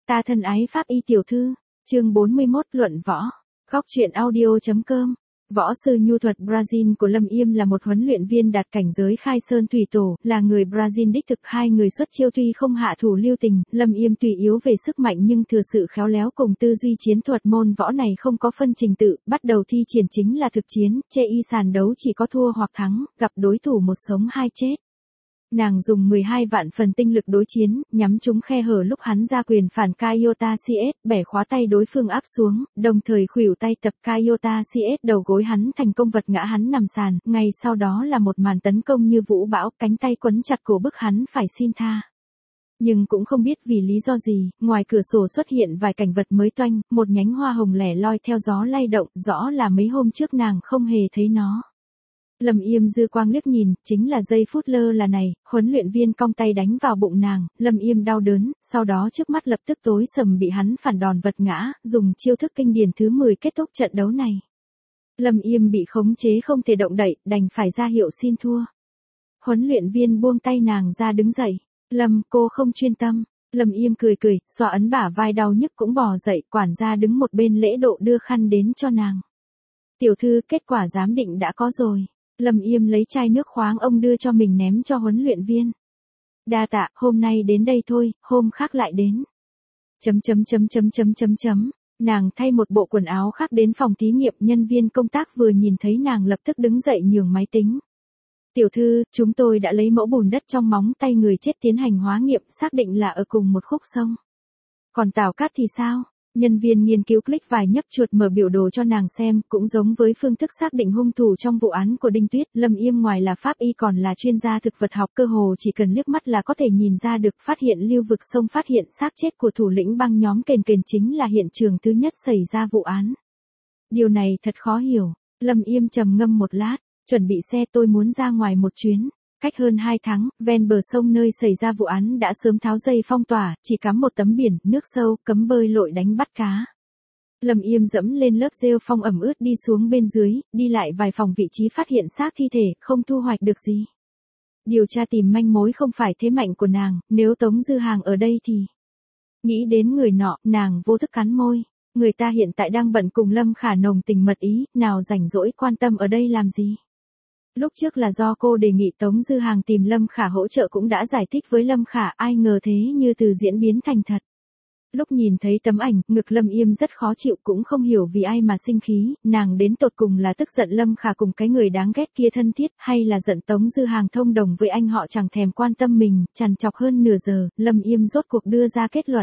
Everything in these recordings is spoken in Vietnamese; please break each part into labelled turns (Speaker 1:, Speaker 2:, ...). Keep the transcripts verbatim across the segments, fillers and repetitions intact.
Speaker 1: Ta thân ái Pháp y tiểu thư, chương bốn mươi mốt luận võ, góc truyện audio.com. Võ sư nhu thuật Brazil của Lâm Yêm là một huấn luyện viên đạt cảnh giới khai sơn thủy tổ, là người Brazil đích thực. Hai người xuất chiêu tuy không hạ thủ lưu tình, Lâm Yêm tuy yếu về sức mạnh nhưng thừa sự khéo léo cùng tư duy chiến thuật. Môn võ này không có phân trình tự, bắt đầu thi triển chính là thực chiến, chê y sàn đấu chỉ có thua hoặc thắng, gặp đối thủ một sống hai chết. Nàng dùng mười hai vạn phần tinh lực đối chiến, nhắm trúng khe hở lúc hắn ra quyền phản Kayota xê ét, bẻ khóa tay đối phương áp xuống, đồng thời khuỷu tay tập Kayota xê ét đầu gối hắn thành công vật ngã hắn nằm sàn, ngay sau đó là một màn tấn công như vũ bão, cánh tay quấn chặt cổ bức hắn phải xin tha. Nhưng cũng không biết vì lý do gì, ngoài cửa sổ xuất hiện vài cảnh vật mới toanh, một nhánh hoa hồng lẻ loi theo gió lay động, rõ là mấy hôm trước nàng không hề thấy nó. Lâm Yêm dư quang liếc nhìn, chính là giây phút lơ là này, huấn luyện viên cong tay đánh vào bụng nàng, Lâm Yêm đau đớn, sau đó trước mắt lập tức tối sầm bị hắn phản đòn vật ngã, dùng chiêu thức kinh điển thứ mười kết thúc trận đấu này. Lâm Yêm bị khống chế không thể động đậy, đành phải ra hiệu xin thua. Huấn luyện viên buông tay nàng ra đứng dậy, Lâm, cô không chuyên tâm. Lâm Yêm cười cười, xoa ấn bả vai đau nhức cũng bò dậy, quản gia đứng một bên lễ độ đưa khăn đến cho nàng. Tiểu thư, kết quả giám định đã có rồi. Lâm Yêm lấy chai nước khoáng ông đưa cho mình ném cho huấn luyện viên. Đa tạ, hôm nay đến đây thôi, hôm khác lại đến. Chấm chấm chấm chấm chấm chấm chấm. Nàng thay một bộ quần áo khác đến phòng thí nghiệm, nhân viên công tác vừa nhìn thấy nàng lập tức đứng dậy nhường máy tính. Tiểu thư, chúng tôi đã lấy mẫu bùn đất trong móng tay người chết tiến hành hóa nghiệm, xác định là ở cùng một khúc sông. Còn tảo cát thì sao? Nhân viên nghiên cứu click vài nhấp chuột mở biểu đồ cho nàng xem, cũng giống với phương thức xác định hung thủ trong vụ án của Đinh Tuyết. Lâm Yêm ngoài là pháp y còn là chuyên gia thực vật học, cơ hồ chỉ cần liếc mắt là có thể nhìn ra được. Phát hiện lưu vực sông, phát hiện xác chết của thủ lĩnh băng nhóm Kền Kền chính là hiện trường thứ nhất xảy ra vụ án. Điều này thật khó hiểu. Lâm Yêm trầm ngâm một lát, chuẩn bị xe, tôi muốn ra ngoài một chuyến. Cách hơn hai tháng, ven bờ sông nơi xảy ra vụ án đã sớm tháo dây phong tỏa, chỉ cắm một tấm biển, nước sâu, cấm bơi lội đánh bắt cá. Lâm Yêm dẫm lên lớp rêu phong ẩm ướt đi xuống bên dưới, đi lại vài phòng vị trí phát hiện xác thi thể, không thu hoạch được gì. Điều tra tìm manh mối không phải thế mạnh của nàng, nếu Tống Dư Hàng ở đây thì... Nghĩ đến người nọ, nàng vô thức cắn môi. Người ta hiện tại đang bận cùng Lâm Khả nồng tình mật ý, nào rảnh rỗi quan tâm ở đây làm gì. Lúc trước là do cô đề nghị Tống Dư Hàng tìm Lâm Khả hỗ trợ, cũng đã giải thích với Lâm Khả, ai ngờ thế như từ diễn biến thành thật. Lúc nhìn thấy tấm ảnh, ngực Lâm Yêm rất khó chịu, cũng không hiểu vì ai mà sinh khí, nàng đến tột cùng là tức giận Lâm Khả cùng cái người đáng ghét kia thân thiết, hay là giận Tống Dư Hàng thông đồng với anh họ chẳng thèm quan tâm mình. Trằn trọc hơn nửa giờ, Lâm Yêm rốt cuộc đưa ra kết luận.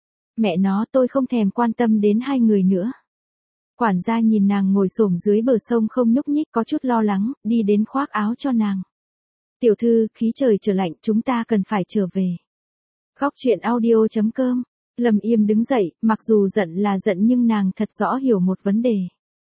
Speaker 1: Mẹ nó, tôi không thèm quan tâm đến hai người nữa. Quản gia nhìn nàng ngồi xổm dưới bờ sông không nhúc nhích, có chút lo lắng, đi đến khoác áo cho nàng. Tiểu thư, khí trời trở lạnh, chúng ta cần phải trở về. Góc truyện audio.com. Lâm Yêm đứng dậy, mặc dù giận là giận nhưng nàng thật rõ hiểu một vấn đề.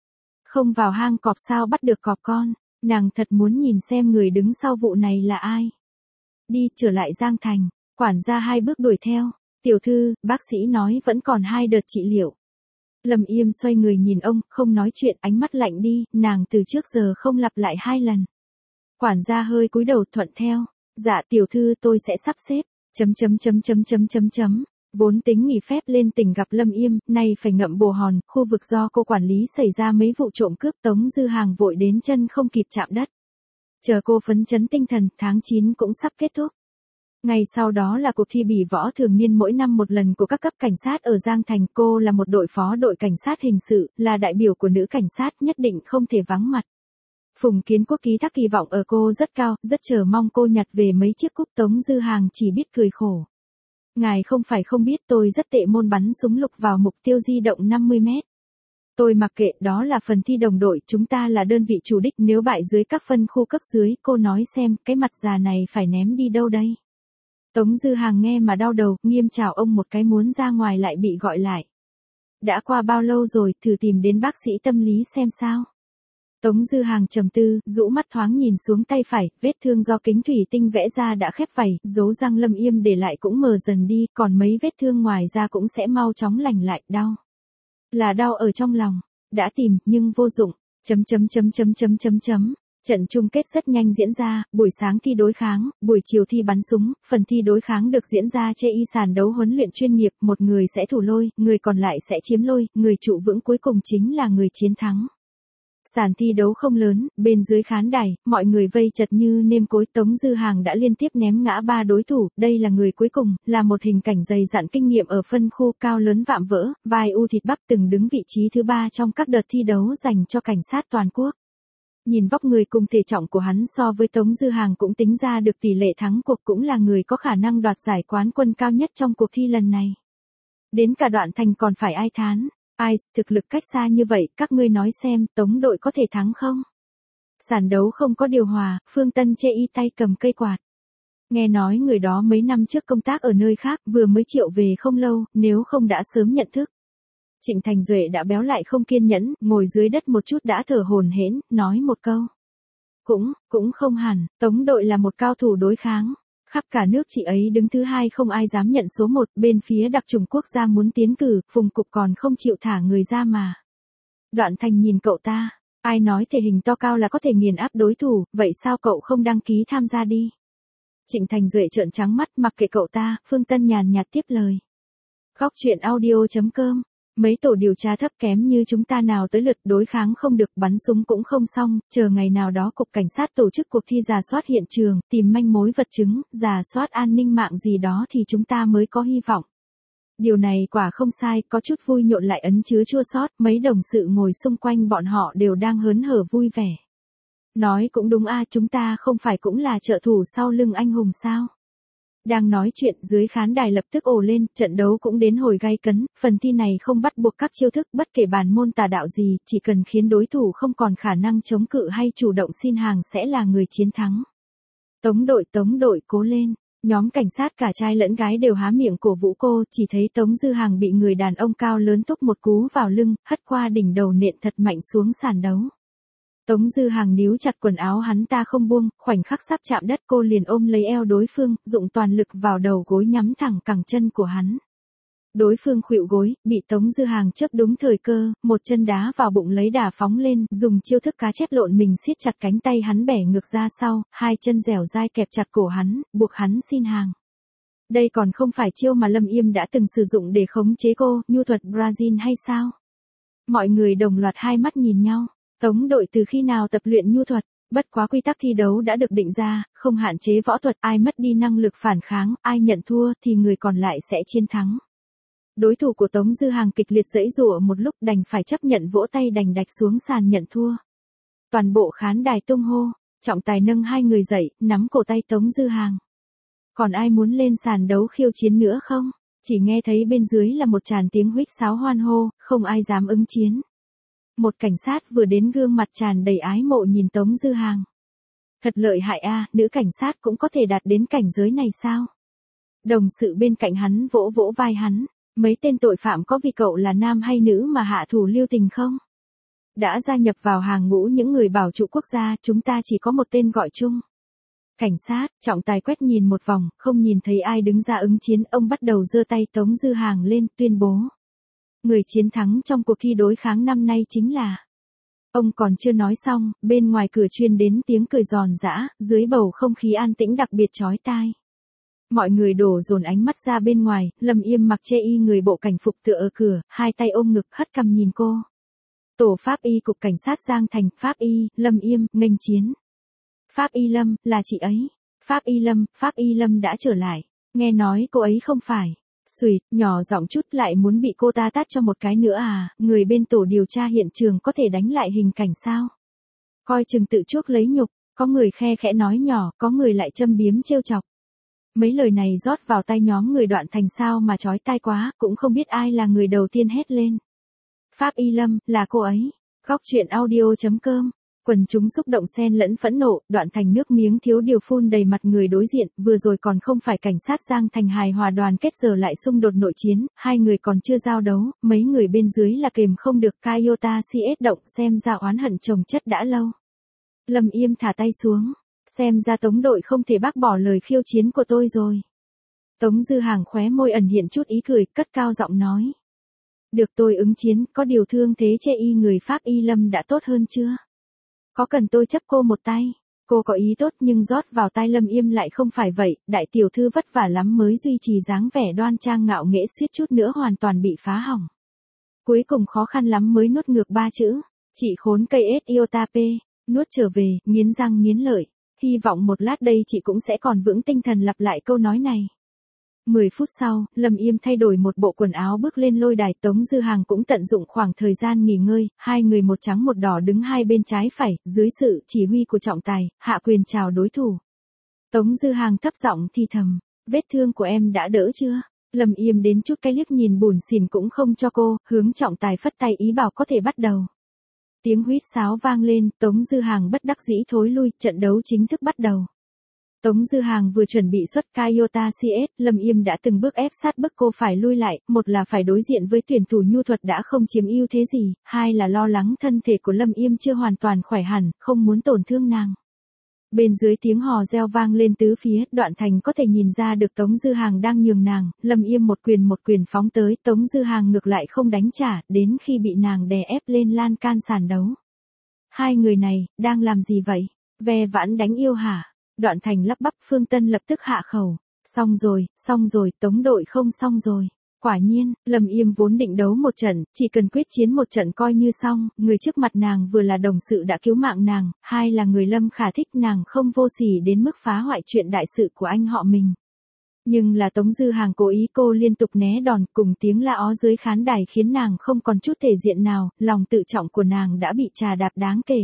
Speaker 1: Không vào hang cọp sao bắt được cọp con, nàng thật muốn nhìn xem người đứng sau vụ này là ai. Đi, trở lại Giang Thành, quản gia hai bước đuổi theo. Tiểu thư, bác sĩ nói vẫn còn hai đợt trị liệu. Lâm Yêm xoay người nhìn ông, không nói chuyện, ánh mắt lạnh đi, nàng từ trước giờ không lặp lại hai lần. Quản gia hơi cúi đầu thuận theo. Dạ tiểu thư, tôi sẽ sắp xếp. Chấm chấm chấm chấm chấm chấm chấm. Vốn tính nghỉ phép lên tỉnh gặp Lâm Yêm, nay phải ngậm bồ hòn, khu vực do cô quản lý xảy ra mấy vụ trộm cướp, Tống Dư Hàng vội đến chân không kịp chạm đất. Chờ cô phấn chấn tinh thần, tháng chín cũng sắp kết thúc. Ngày sau đó là cuộc thi bỉ võ thường niên mỗi năm một lần của các cấp cảnh sát ở Giang Thành. Cô là một đội phó đội cảnh sát hình sự, là đại biểu của nữ cảnh sát, nhất định không thể vắng mặt. Phùng Kiến Quốc ký thác kỳ vọng ở cô rất cao, rất chờ mong cô nhặt về mấy chiếc cúp. Tống Dư Hàng chỉ biết cười khổ. Ngài không phải không biết tôi rất tệ môn bắn súng lục vào mục tiêu di động năm mươi mét. Tôi mặc kệ, đó là phần thi đồng đội, chúng ta là đơn vị chủ đích, nếu bại dưới các phân khu cấp dưới, cô nói xem, cái mặt già này phải ném đi đâu đây? Tống Dư Hàng nghe mà đau đầu, nghiêm chào ông một cái muốn ra ngoài lại bị gọi lại. Đã qua bao lâu rồi, thử tìm đến bác sĩ tâm lý xem sao. Tống Dư Hàng trầm tư, rũ mắt thoáng nhìn xuống tay phải, vết thương do kính thủy tinh vẽ ra đã khép vảy, dấu răng Lâm Yêm để lại cũng mờ dần đi, còn mấy vết thương ngoài ra cũng sẽ mau chóng lành lại. Đau là đau ở trong lòng, đã tìm nhưng vô dụng. Chấm chấm chấm chấm chấm chấm chấm. Trận chung kết rất nhanh diễn ra, buổi sáng thi đối kháng, buổi chiều thi bắn súng, phần thi đối kháng được diễn ra trên y sàn đấu huấn luyện chuyên nghiệp, một người sẽ thủ lôi, người còn lại sẽ chiếm lôi, người trụ vững cuối cùng chính là người chiến thắng. Sàn thi đấu không lớn, bên dưới khán đài, mọi người vây chật như nêm cối. Tống Dư Hàng đã liên tiếp ném ngã ba đối thủ, đây là người cuối cùng, là một hình cảnh dày dặn kinh nghiệm ở phân khu cao lớn vạm vỡ, vai u thịt bắp, từng đứng vị trí thứ ba trong các đợt thi đấu dành cho cảnh sát toàn quốc. Nhìn vóc người cùng thể trọng của hắn so với Tống Dư Hàng cũng tính ra được tỷ lệ thắng cuộc, cũng là người có khả năng đoạt giải quán quân cao nhất trong cuộc thi lần này. Đến cả Đoạn Thành còn phải ai thán. Ai, thực lực cách xa như vậy, các ngươi nói xem, Tống đội có thể thắng không? Sàn đấu không có điều hòa, Phương Tân chê y tay cầm cây quạt. Nghe nói người đó mấy năm trước công tác ở nơi khác, vừa mới triệu về không lâu, nếu không đã sớm nhận thức. Trịnh Thành Duệ đã béo lại không kiên nhẫn, ngồi dưới đất một chút đã thở hổn hển, nói một câu. Cũng, cũng không hẳn, Tống đội là một cao thủ đối kháng. Khắp cả nước chị ấy đứng thứ hai không ai dám nhận số một, bên phía đặc chủng quốc gia muốn tiến cử, Phùng Cục còn không chịu thả người ra mà. Đoạn Thành nhìn cậu ta, ai nói thể hình to cao là có thể nghiền áp đối thủ, vậy sao cậu không đăng ký tham gia đi? Trịnh Thành Duệ trợn trắng mắt, mặc kệ cậu ta, Phương Tân nhàn nhạt tiếp lời. Góc truyện audio chấm com. Mấy tổ điều tra thấp kém như chúng ta nào tới lượt đối kháng không được, bắn súng cũng không xong, chờ ngày nào đó cục cảnh sát tổ chức cuộc thi rà soát hiện trường, tìm manh mối vật chứng, rà soát an ninh mạng gì đó thì chúng ta mới có hy vọng. Điều này quả không sai, có chút vui nhộn lại ấn chứa chua xót, mấy đồng sự ngồi xung quanh bọn họ đều đang hớn hở vui vẻ. Nói cũng đúng a, chúng ta không phải cũng là trợ thủ sau lưng anh hùng sao? Đang nói chuyện, dưới khán đài lập tức ồ lên, trận đấu cũng đến hồi gay cấn, phần thi này không bắt buộc các chiêu thức, bất kể bản môn tà đạo gì, chỉ cần khiến đối thủ không còn khả năng chống cự hay chủ động xin hàng sẽ là người chiến thắng. Tống đội, Tống đội cố lên. Nhóm cảnh sát cả trai lẫn gái đều há miệng cổ vũ cô, chỉ thấy Tống Dư Hàng bị người đàn ông cao lớn túc một cú vào lưng, hất qua đỉnh đầu nện thật mạnh xuống sàn đấu. Tống Dư Hàng níu chặt quần áo hắn ta không buông, khoảnh khắc sắp chạm đất cô liền ôm lấy eo đối phương, dụng toàn lực vào đầu gối nhắm thẳng cẳng chân của hắn. Đối phương khuỵu gối, bị Tống Dư Hàng chớp đúng thời cơ, một chân đá vào bụng lấy đà phóng lên, dùng chiêu thức cá chép lộn mình siết chặt cánh tay hắn bẻ ngược ra sau, hai chân dẻo dai kẹp chặt cổ hắn, buộc hắn xin hàng. Đây còn không phải chiêu mà Lâm Yêm đã từng sử dụng để khống chế cô, nhu thuật Brazil hay sao? Mọi người đồng loạt hai mắt nhìn nhau. Tống đội từ khi nào tập luyện nhu thuật, bất quá quy tắc thi đấu đã được định ra, không hạn chế võ thuật, ai mất đi năng lực phản kháng, ai nhận thua thì người còn lại sẽ chiến thắng. Đối thủ của Tống Dư Hàng kịch liệt giãy giụa một lúc đành phải chấp nhận vỗ tay đành đạch xuống sàn nhận thua. Toàn bộ khán đài tung hô, trọng tài nâng hai người dậy, nắm cổ tay Tống Dư Hàng. Còn ai muốn lên sàn đấu khiêu chiến nữa không? Chỉ nghe thấy bên dưới là một tràng tiếng huýt sáo hoan hô, không ai dám ứng chiến. Một cảnh sát vừa đến gương mặt tràn đầy ái mộ nhìn Tống Dư Hàng. Thật lợi hại a, nữ cảnh sát cũng có thể đạt đến cảnh giới này sao? Đồng sự bên cạnh hắn vỗ vỗ vai hắn, mấy tên tội phạm có vì cậu là nam hay nữ mà hạ thủ lưu tình không? Đã gia nhập vào hàng ngũ những người bảo trụ quốc gia, chúng ta chỉ có một tên gọi chung. Cảnh sát, trọng tài quét nhìn một vòng, không nhìn thấy ai đứng ra ứng chiến, ông bắt đầu giơ tay Tống Dư Hàng lên, tuyên bố. Người chiến thắng trong cuộc thi đối kháng năm nay chính là... Ông còn chưa nói xong, bên ngoài cửa truyền đến tiếng cười giòn giã, dưới bầu không khí an tĩnh đặc biệt chói tai. Mọi người đổ dồn ánh mắt ra bên ngoài, Lâm Yêm mặc chê y người bộ cảnh phục tựa ở cửa, hai tay ôm ngực hất cằm nhìn cô. Tổ Pháp y cục cảnh sát Giang Thành, Pháp y, Lâm Yêm, nghênh chiến. Pháp y Lâm, là chị ấy. Pháp y Lâm, Pháp y Lâm đã trở lại. Nghe nói cô ấy không phải. Xùi, nhỏ giọng chút lại muốn bị cô ta tát cho một cái nữa à, người bên tổ điều tra hiện trường có thể đánh lại hình cảnh sao? Coi chừng tự chuốc lấy nhục, có người khe khẽ nói nhỏ, có người lại châm biếm trêu chọc. Mấy lời này rót vào tai nhóm người Đoạn Thành sao mà chói tai quá, cũng không biết ai là người đầu tiên hét lên. Pháp y Lâm, là cô ấy. Góc truyện audio chấm com. Quần chúng xúc động xen lẫn phẫn nộ, Đoạn Thành nước miếng thiếu điều phun đầy mặt người đối diện, vừa rồi còn không phải cảnh sát Giang Thành hài hòa đoàn kết giờ lại xung đột nội chiến, hai người còn chưa giao đấu, mấy người bên dưới là kềm không được, Kayota xê ét động, xem ra oán hận chồng chất đã lâu. Lâm Yêm thả tay xuống, xem ra Tống đội không thể bác bỏ lời khiêu chiến của tôi rồi. Tống Dư Hàng khóe môi ẩn hiện chút ý cười, cất cao giọng nói. Được tôi ứng chiến, có điều thương thế chê y người Pháp y Lâm đã tốt hơn chưa? Có cần tôi chấp cô một tay? Cô có ý tốt nhưng rót vào tai Lâm Yêm lại không phải vậy, đại tiểu thư vất vả lắm mới duy trì dáng vẻ đoan trang ngạo nghễ suýt chút nữa hoàn toàn bị phá hỏng. Cuối cùng khó khăn lắm mới nuốt ngược ba chữ, chị khốn cây ết iota p, nuốt trở về, nghiến răng nghiến lợi. Hy vọng một lát đây chị cũng sẽ còn vững tinh thần lặp lại câu nói này. Mười phút sau, Lâm Yêm thay đổi một bộ quần áo bước lên lôi đài, Tống Dư Hàng cũng tận dụng khoảng thời gian nghỉ ngơi, hai người một trắng một đỏ đứng hai bên trái phải, dưới sự chỉ huy của trọng tài, hạ quyền chào đối thủ. Tống Dư Hàng thấp giọng thì thầm, vết thương của em đã đỡ chưa? Lâm Yêm đến chút cái liếc nhìn buồn xỉn cũng không cho cô, hướng trọng tài phất tay ý bảo có thể bắt đầu. Tiếng huýt sáo vang lên, Tống Dư Hàng bất đắc dĩ thối lui, trận đấu chính thức bắt đầu. Tống Dư Hàng vừa chuẩn bị xuất Toyota xê ét, Lâm Yêm đã từng bước ép sát bức cô phải lui lại, một là phải đối diện với tuyển thủ nhu thuật đã không chiếm ưu thế gì, hai là lo lắng thân thể của Lâm Yêm chưa hoàn toàn khỏe hẳn, không muốn tổn thương nàng. Bên dưới tiếng hò reo vang lên tứ phía, Đoạn Thành có thể nhìn ra được Tống Dư Hàng đang nhường nàng, Lâm Yêm một quyền một quyền phóng tới, Tống Dư Hàng ngược lại không đánh trả, đến khi bị nàng đè ép lên lan can sàn đấu. Hai người này, đang làm gì vậy? Ve vãn đánh yêu hả? Đoạn Thành lắp bắp, Phương Tân lập tức hạ khẩu. Xong rồi, xong rồi, Tống đội không xong rồi. Quả nhiên, Lâm Yêm vốn định đấu một trận, chỉ cần quyết chiến một trận coi như xong, người trước mặt nàng vừa là đồng sự đã cứu mạng nàng, hai là người Lâm Khả thích nàng không vô sỉ đến mức phá hoại chuyện đại sự của anh họ mình. Nhưng là Tống Dư Hàng cố ý, cô liên tục né đòn, cùng tiếng la ó dưới khán đài khiến nàng không còn chút thể diện nào, lòng tự trọng của nàng đã bị trà đạp đáng kể.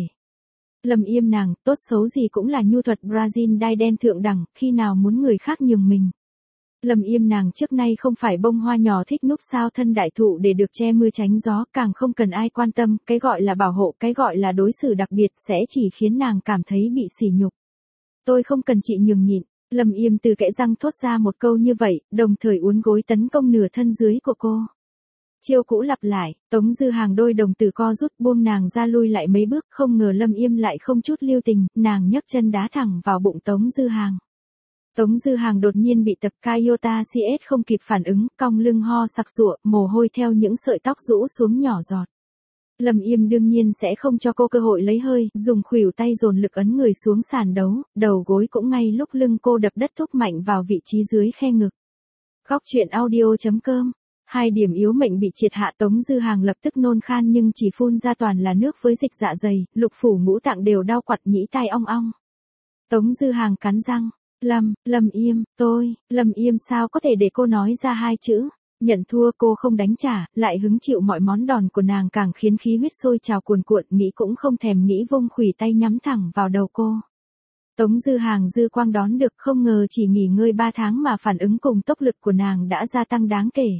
Speaker 1: Lâm Yêm nàng, tốt xấu gì cũng là nhu thuật Brazil đai đen thượng đẳng, khi nào muốn người khác nhường mình. Lâm Yêm nàng trước nay không phải bông hoa nhỏ thích núp sao thân đại thụ để được che mưa tránh gió, càng không cần ai quan tâm, cái gọi là bảo hộ, cái gọi là đối xử đặc biệt sẽ chỉ khiến nàng cảm thấy bị sỉ nhục. Tôi không cần chị nhường nhịn. Lâm Yêm từ kẽ răng thốt ra một câu như vậy, đồng thời uốn gối tấn công nửa thân dưới của cô. Chiêu cũ lặp lại, Tống Dư Hàng đôi đồng tử co rút buông nàng ra lui lại mấy bước, không ngờ Lâm Yêm lại không chút lưu tình, nàng nhấc chân đá thẳng vào bụng Tống Dư Hàng. Tống Dư Hàng đột nhiên bị tập Toyota xê ét không kịp phản ứng, cong lưng ho sặc sụa, mồ hôi theo những sợi tóc rũ xuống nhỏ giọt. Lâm Yêm đương nhiên sẽ không cho cô cơ hội lấy hơi, dùng khuỷu tay dồn lực ấn người xuống sàn đấu, đầu gối cũng ngay lúc lưng cô đập đất thúc mạnh vào vị trí dưới khe ngực. Góc truyện audio chấm com. Hai điểm yếu mệnh bị triệt hạ, Tống Dư Hàng lập tức nôn khan nhưng chỉ phun ra toàn là nước với dịch dạ dày, lục phủ ngũ tạng đều đau quặn, nhĩ tai ong ong. Tống Dư Hàng cắn răng, Lâm, Lâm Yêm, tôi, Lâm Yêm sao có thể để cô nói ra hai chữ. Nhận thua, cô không đánh trả, lại hứng chịu mọi món đòn của nàng càng khiến khí huyết sôi trào cuồn cuộn, nghĩ cũng không thèm nghĩ vung khuỷu tay nhắm thẳng vào đầu cô. Tống Dư Hàng dư quang đón được, không ngờ chỉ nghỉ ngơi ba tháng mà phản ứng cùng tốc lực của nàng đã gia tăng đáng kể.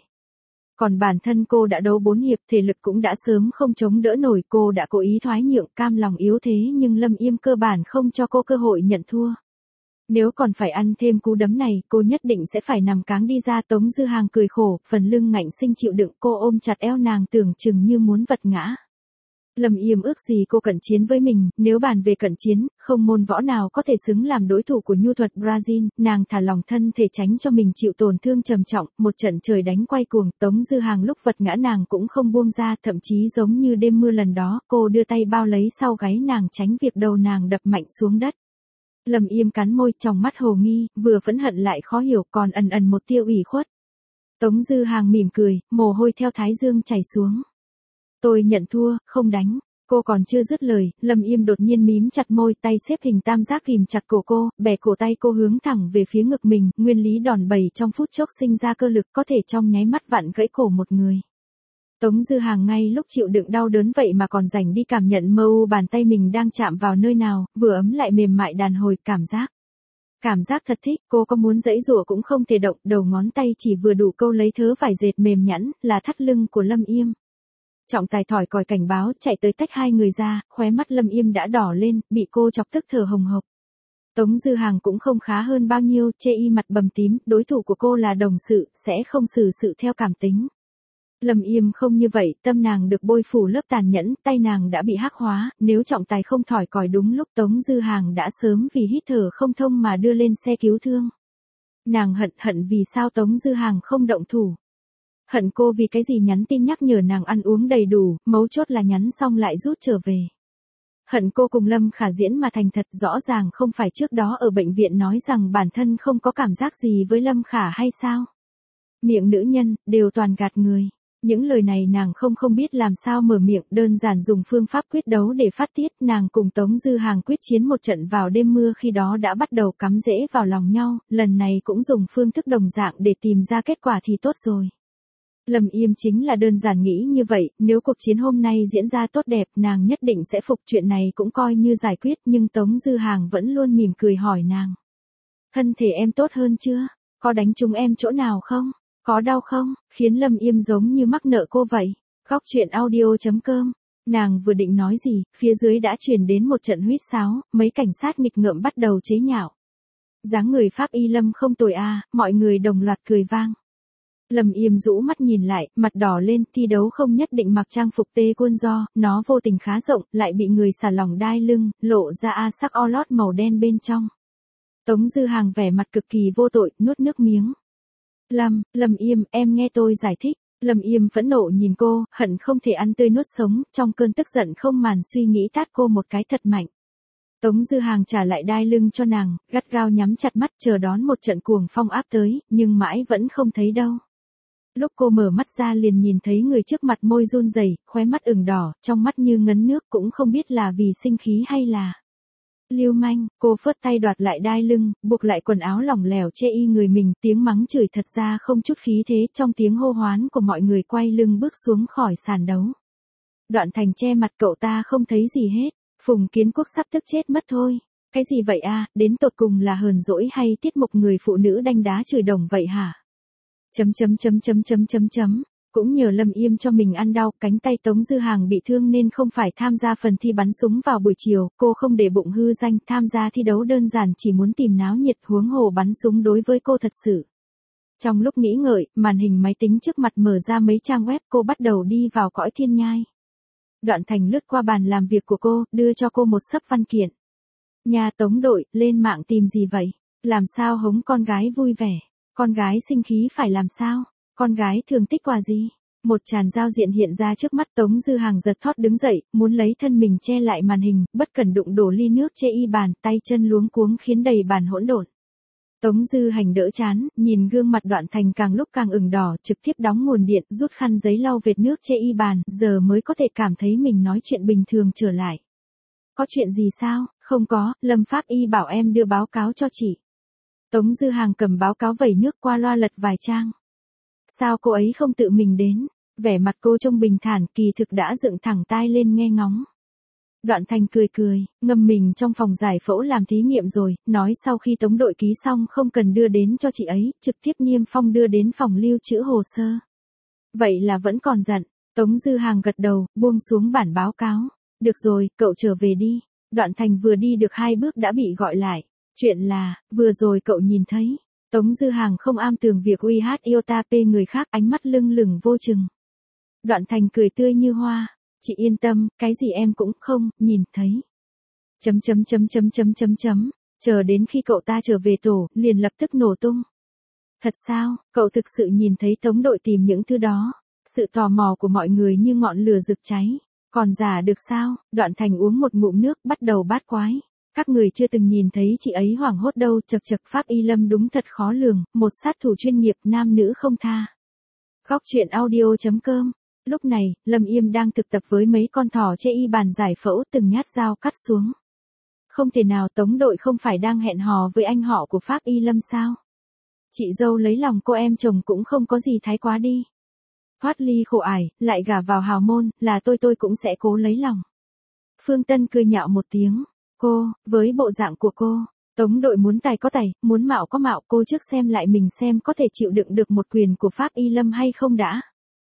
Speaker 1: Còn bản thân cô đã đấu bốn hiệp, thể lực cũng đã sớm không chống đỡ nổi, cô đã cố ý thoái nhượng, cam lòng yếu thế, nhưng Lâm Yêm cơ bản không cho cô cơ hội nhận thua. Nếu còn phải ăn thêm cú đấm này, cô nhất định sẽ phải nằm cáng đi ra. Tống Dư Hàng cười khổ, phần lưng ngạnh sinh chịu đựng, cô ôm chặt eo nàng tưởng chừng như muốn vật ngã. Lâm Yêm ước gì cô cận chiến với mình, nếu bàn về cận chiến, không môn võ nào có thể xứng làm đối thủ của nhu thuật Brazil, nàng thả lòng thân thể tránh cho mình chịu tổn thương trầm trọng, một trận trời đánh quay cuồng, Tống Dư Hàng lúc vật ngã nàng cũng không buông ra, thậm chí giống như đêm mưa lần đó, cô đưa tay bao lấy sau gáy nàng tránh việc đầu nàng đập mạnh xuống đất. Lâm Yêm cắn môi, trong mắt hồ nghi, vừa phẫn hận lại khó hiểu, còn ẩn ẩn một tia ủy khuất. Tống Dư Hàng mỉm cười, mồ hôi theo thái dương chảy xuống. Tôi nhận thua, không đánh. Cô còn chưa dứt lời, Lâm Yêm đột nhiên mím chặt môi, tay xếp hình tam giác kìm chặt cổ cô, bẻ cổ tay cô hướng thẳng về phía ngực mình, nguyên lý đòn bẩy trong phút chốc sinh ra cơ lực có thể trong nháy mắt vặn gãy cổ một người. Tống Dư Hàng ngay lúc chịu đựng đau đớn vậy mà còn rảnh đi cảm nhận mơ u bàn tay mình đang chạm vào nơi nào, vừa ấm lại mềm mại đàn hồi, cảm giác. Cảm giác thật thích, cô có muốn giãy giụa cũng không thể động, đầu ngón tay chỉ vừa đủ câu lấy thớ vải dệt mềm nhẵn, là thắt lưng của Lâm Yêm. Trọng tài thổi còi cảnh báo, chạy tới tách hai người ra, khóe mắt Lâm Yêm đã đỏ lên, bị cô chọc tức thở hồng hộc. Tống Dư Hàng cũng không khá hơn bao nhiêu, chê y mặt bầm tím, đối thủ của cô là đồng sự, sẽ không xử sự theo cảm tính. Lâm Yêm không như vậy, tâm nàng được bôi phủ lớp tàn nhẫn, tay nàng đã bị hắc hóa, nếu trọng tài không thổi còi đúng lúc Tống Dư Hàng đã sớm vì hít thở không thông mà đưa lên xe cứu thương. Nàng hận hận vì sao Tống Dư Hàng không động thủ. Hận cô vì cái gì nhắn tin nhắc nhở nàng ăn uống đầy đủ, mấu chốt là nhắn xong lại rút trở về. Hận cô cùng Lâm Khả diễn mà thành thật, rõ ràng không phải trước đó ở bệnh viện nói rằng bản thân không có cảm giác gì với Lâm Khả hay sao? Miệng nữ nhân, đều toàn gạt người. Những lời này nàng không không biết làm sao mở miệng, đơn giản dùng phương pháp quyết đấu để phát tiết. Nàng cùng Tống Dư Hàng quyết chiến một trận vào đêm mưa, khi đó đã bắt đầu cắm rễ vào lòng nhau, lần này cũng dùng phương thức đồng dạng để tìm ra kết quả thì tốt rồi. Lâm Yêm chính là đơn giản nghĩ như vậy, nếu cuộc chiến hôm nay diễn ra tốt đẹp, nàng nhất định sẽ phục, chuyện này cũng coi như giải quyết, nhưng Tống Dư Hàng vẫn luôn mỉm cười hỏi nàng. Thân thể em tốt hơn chưa? Có đánh trúng em chỗ nào không? Có đau không? Khiến Lâm Yêm giống như mắc nợ cô vậy. Góc truyện audio chấm com. Nàng vừa định nói gì, phía dưới đã truyền đến một trận huýt sáo, mấy cảnh sát nghịch ngợm bắt đầu chế nhạo. Dáng người Pháp Y Lâm không tồi a, mọi người đồng loạt cười vang. Lâm Yêm rũ mắt nhìn lại, mặt đỏ lên, thi đấu không nhất định mặc trang phục tê quân do, nó vô tình khá rộng, lại bị người xả lỏng đai lưng, lộ ra a sắc o lót màu đen bên trong. Tống Dư Hàng vẻ mặt cực kỳ vô tội, nuốt nước miếng. Lâm, Lâm Yêm, em nghe tôi giải thích. Lâm Yêm phẫn nộ nhìn cô, hận không thể ăn tươi nuốt sống, trong cơn tức giận không màn suy nghĩ tát cô một cái thật mạnh. Tống Dư Hàng trả lại đai lưng cho nàng, gắt gao nhắm chặt mắt chờ đón một trận cuồng phong áp tới, nhưng mãi vẫn không thấy đâu. Lúc cô mở mắt ra liền nhìn thấy người trước mặt môi run rẩy, khóe mắt ửng đỏ, trong mắt như ngấn nước, cũng không biết là vì sinh khí hay là lưu manh. Cô phớt tay đoạt lại đai lưng, buộc lại quần áo lỏng lẻo che y người mình, tiếng mắng chửi thật ra không chút khí thế, trong tiếng hô hoán của mọi người quay lưng bước xuống khỏi sàn đấu. Đoạn Thành che mặt, cậu ta không thấy gì hết. Phùng Kiến Quốc sắp tức chết mất thôi. Cái gì vậy a, đến tột cùng là hờn dỗi hay tiết mục người phụ nữ đanh đá chửi đồng vậy hả? Chấm chấm chấm chấm chấm chấm chấm. Cũng nhờ Lâm Yêm cho mình ăn đau, cánh tay Tống Dư Hàng bị thương nên không phải tham gia phần thi bắn súng vào buổi chiều, cô không để bụng hư danh, tham gia thi đấu đơn giản chỉ muốn tìm náo nhiệt, huống hồ bắn súng đối với cô thật sự. Trong lúc nghĩ ngợi, màn hình máy tính trước mặt mở ra mấy trang web, cô bắt đầu đi vào cõi thiên nhai. Đoạn Thành lướt qua bàn làm việc của cô, đưa cho cô một xấp văn kiện. Nhà Tống đội, lên mạng tìm gì vậy? Làm sao hống con gái vui vẻ? Con gái sinh khí phải làm sao? Con gái thường tích quà gì? Một tràn giao diện hiện ra trước mắt. Tống Dư Hàng giật thót đứng dậy, muốn lấy thân mình che lại màn hình, bất cẩn đụng đổ ly nước che y bàn, tay chân luống cuống khiến đầy bàn hỗn độn. Tống Dư Hành đỡ chán, nhìn gương mặt Đoạn Thành càng lúc càng ửng đỏ, trực tiếp đóng nguồn điện, rút khăn giấy lau vệt nước che y bàn, giờ mới có thể cảm thấy mình nói chuyện bình thường trở lại. Có chuyện gì sao? Không có, Lâm Pháp Y bảo em đưa báo cáo cho chị. Tống Dư Hàng cầm báo cáo vẩy nước qua loa lật vài trang. Sao cô ấy không tự mình đến? Vẻ mặt cô trông bình thản, kỳ thực đã dựng thẳng tai lên nghe ngóng. Đoạn Thành cười cười, ngâm mình trong phòng giải phẫu làm thí nghiệm rồi, nói sau khi Tống đội ký xong không cần đưa đến cho chị ấy, trực tiếp niêm phong đưa đến phòng lưu trữ hồ sơ. Vậy là vẫn còn giận. Tống Dư Hàng gật đầu, buông xuống bản báo cáo. Được rồi, cậu trở về đi. Đoạn Thành vừa đi được hai bước đã bị gọi lại. Chuyện là, vừa rồi cậu nhìn thấy. Tống Dư Hàng không am tường việc uy hát iota p người khác, ánh mắt lưng lửng vô chừng. Đoạn Thành cười tươi như hoa. Chị yên tâm, cái gì em cũng không nhìn thấy. Chấm chấm chấm chấm chấm chấm chấm. Chờ đến khi cậu ta trở về tổ, liền lập tức nổ tung. Thật sao, cậu thực sự nhìn thấy Tống đội tìm những thứ đó? Sự tò mò của mọi người như ngọn lửa rực cháy. Còn giả được sao? Đoạn Thành uống một ngụm nước, bắt đầu bát quái. Các người chưa từng nhìn thấy chị ấy hoảng hốt đâu, chật chật, Pháp Y Lâm đúng thật khó lường, một sát thủ chuyên nghiệp, nam nữ không tha. Góc truyện audio chấm com. Lúc này, Lâm Yêm đang thực tập với mấy con thỏ che y bàn giải phẫu, từng nhát dao cắt xuống. Không thể nào, Tống đội không phải đang hẹn hò với anh họ của Pháp Y Lâm sao? Chị dâu lấy lòng cô em chồng cũng không có gì thái quá đi. Thoát ly khổ ải, lại gả vào hào môn, là tôi tôi cũng sẽ cố lấy lòng. Phương Tân cười nhạo một tiếng. Cô, với bộ dạng của cô, Tống đội muốn tài có tài, muốn mạo có mạo, cô trước xem lại mình xem có thể chịu đựng được một quyền của Pháp Y Lâm hay không đã.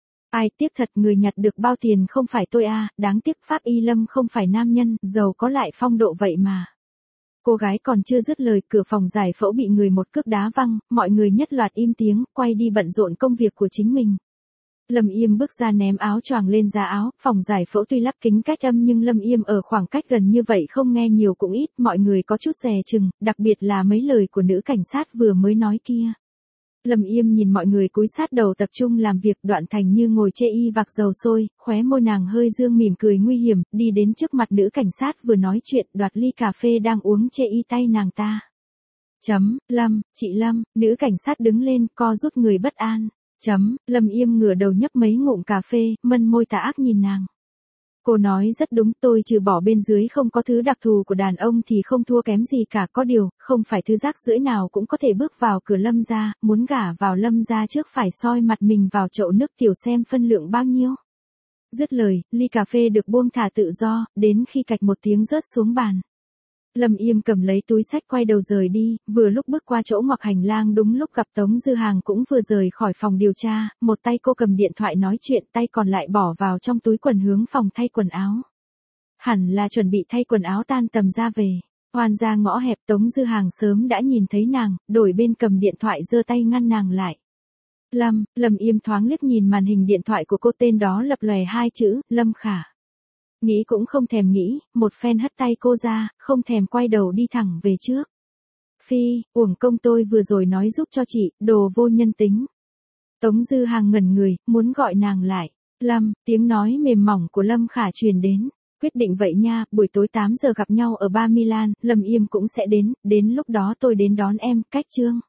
Speaker 1: Ai tiếc thật, người nhặt được bao tiền không phải tôi a, à, đáng tiếc Pháp Y Lâm không phải nam nhân, giàu có lại phong độ vậy mà. Cô gái còn chưa dứt lời, cửa phòng giải phẫu bị người một cước đá văng, mọi người nhất loạt im tiếng, quay đi bận rộn công việc của chính mình. Lâm Yêm bước ra ném áo choàng lên giá áo, phòng giải phẫu tuy lắp kính cách âm nhưng Lâm Yêm ở khoảng cách gần như vậy không nghe nhiều cũng ít, mọi người có chút dè chừng, đặc biệt là mấy lời của nữ cảnh sát vừa mới nói kia. Lâm Yêm nhìn mọi người cúi sát đầu tập trung làm việc, Đoạn Thành Như ngồi chê y vạc dầu sôi, khóe môi nàng hơi dương mỉm cười nguy hiểm, đi đến trước mặt nữ cảnh sát vừa nói chuyện, đoạt ly cà phê đang uống chê y tay nàng ta. Chấm, Lâm, chị Lâm, nữ cảnh sát đứng lên, co rút người bất an. Chấm, Lâm Yêm ngửa đầu nhấp mấy ngụm cà phê, mân môi tà ác nhìn nàng. Cô nói rất đúng, tôi trừ bỏ bên dưới không có thứ đặc thù của đàn ông thì không thua kém gì cả, có điều, không phải thứ rác rưởi nào cũng có thể bước vào cửa Lâm gia, muốn gả vào Lâm gia trước phải soi mặt mình vào chậu nước tiểu xem phân lượng bao nhiêu. Dứt lời, ly cà phê được buông thả tự do, đến khi cạch một tiếng rớt xuống bàn. Lâm Yêm cầm lấy túi xách quay đầu rời đi, vừa lúc bước qua chỗ ngoặc hành lang đúng lúc gặp Tống Dư Hàng cũng vừa rời khỏi phòng điều tra, một tay cô cầm điện thoại nói chuyện, tay còn lại bỏ vào trong túi quần hướng phòng thay quần áo. Hẳn là chuẩn bị thay quần áo tan tầm ra về. Oan ra ngõ hẹp, Tống Dư Hàng sớm đã nhìn thấy nàng, đổi bên cầm điện thoại giơ tay ngăn nàng lại. Lâm, Lâm Yêm thoáng liếc nhìn màn hình điện thoại của cô, tên đó lập lòe hai chữ, Lâm Khả. Nghĩ cũng không thèm nghĩ, một phen hất tay cô ra, không thèm quay đầu đi thẳng về trước. Phi, uổng công tôi vừa rồi nói giúp cho chị, đồ vô nhân tính. Tống Dư Hàng ngẩn người, muốn gọi nàng lại. Lâm, tiếng nói mềm mỏng của Lâm Khả truyền đến. Quyết định vậy nha, buổi tối tám giờ gặp nhau ở bar Milan, Lâm Yêm cũng sẽ đến, đến lúc đó tôi đến đón em, cách chương.